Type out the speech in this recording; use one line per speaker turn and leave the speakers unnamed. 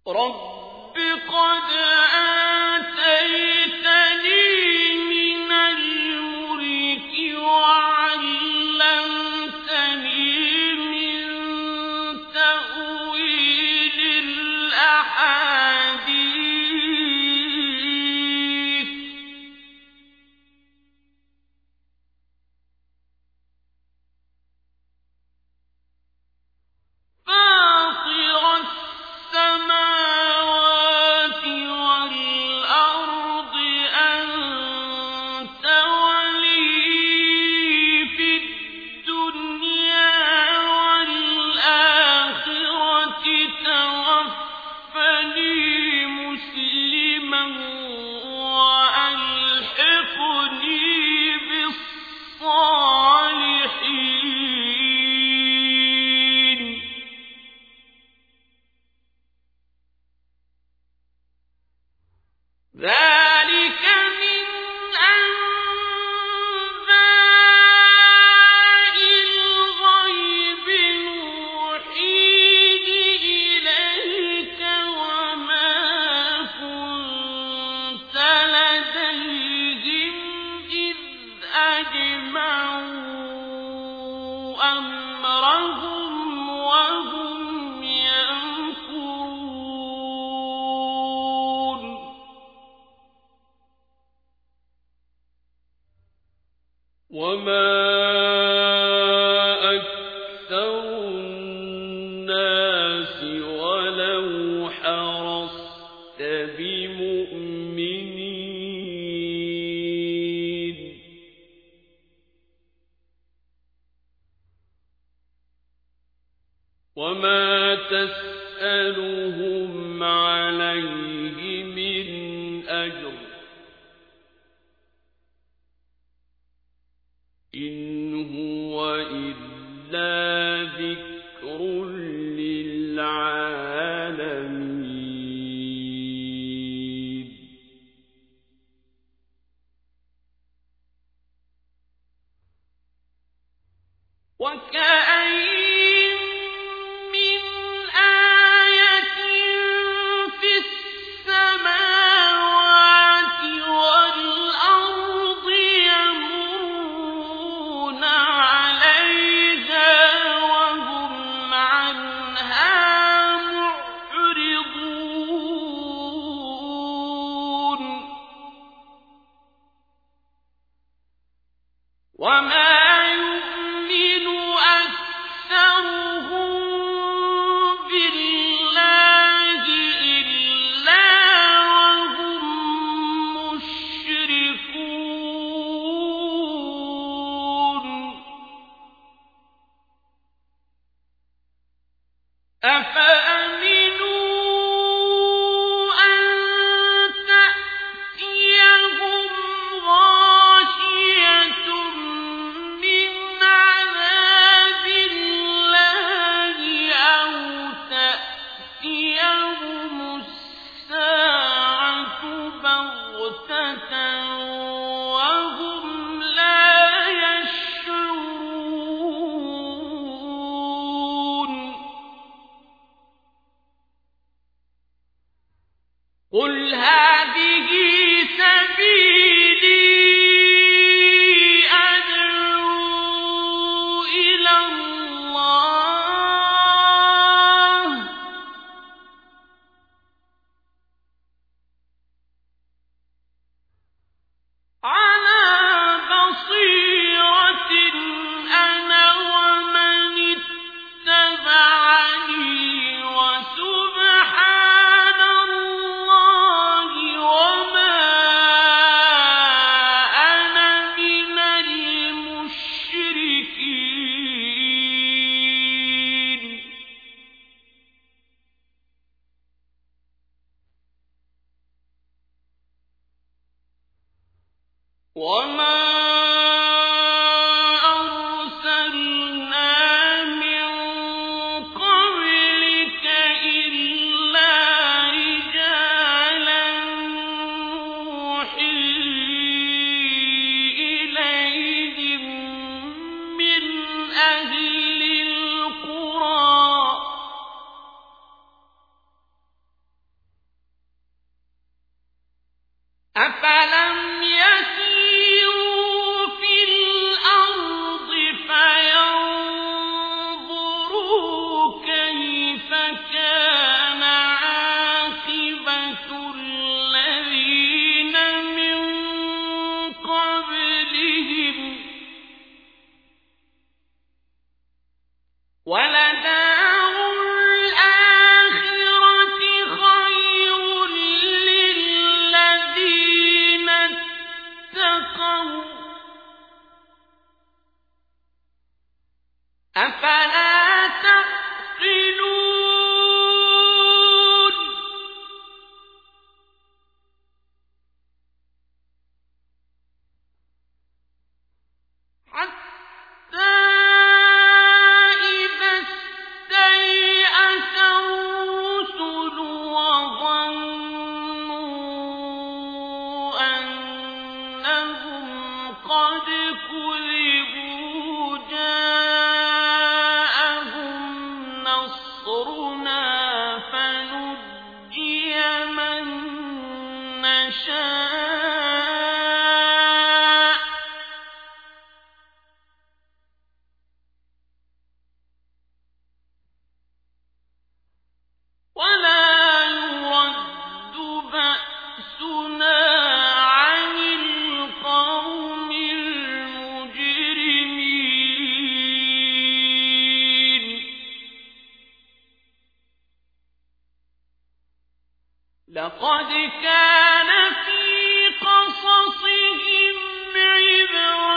رب قد آتيتني من الملك وعلمتني من تأويل الأحاديث فاطر السماوات والأرض أنت ولي في الدنيا والآخرة توفني مسلما وألحقني بالصالحين ذلك من أنباء الغيب نوحيه إليك وما كنت لديهم إذ أجمعوا أمرهم وهم يمكرون وما أكثر الناس ولو حرصت بمؤمنين وما تسألهم عليه من أجر إن هو إلا ذكر للعالمين وكأين من آية في السماوات والأرض يمرون عليها وهم عنها معرضون وما يؤمن أكثرهم بالله إلا وهم مشركون أفأمنوا أن تأتيهم غاشية من عذاب الله أو تأتيهم الساعة بغتة وهم لا يشعرون قل هذه سبيلي أدعو إلى الله على بصيرة أنا ومن اتبعني وسبحان الله وما أنا من المشركين وما أرسلنا من قبلك إلا رجالا نوحي إليهم من أهل القرى أفلم يسيروا في الأرض فينظروا كيف كان عاقبة الذين من قبلهم ولدار الآخرة خير للذين اتقوا أفلا تعقلون حتى إذا استيأس الرسل وظنوا أنهم قد كذبوا جاءهم نصرنا فنجي من نشاء ولا يرد بأسنا عن القوم المجرمين لقد كان في قصصهم عبرة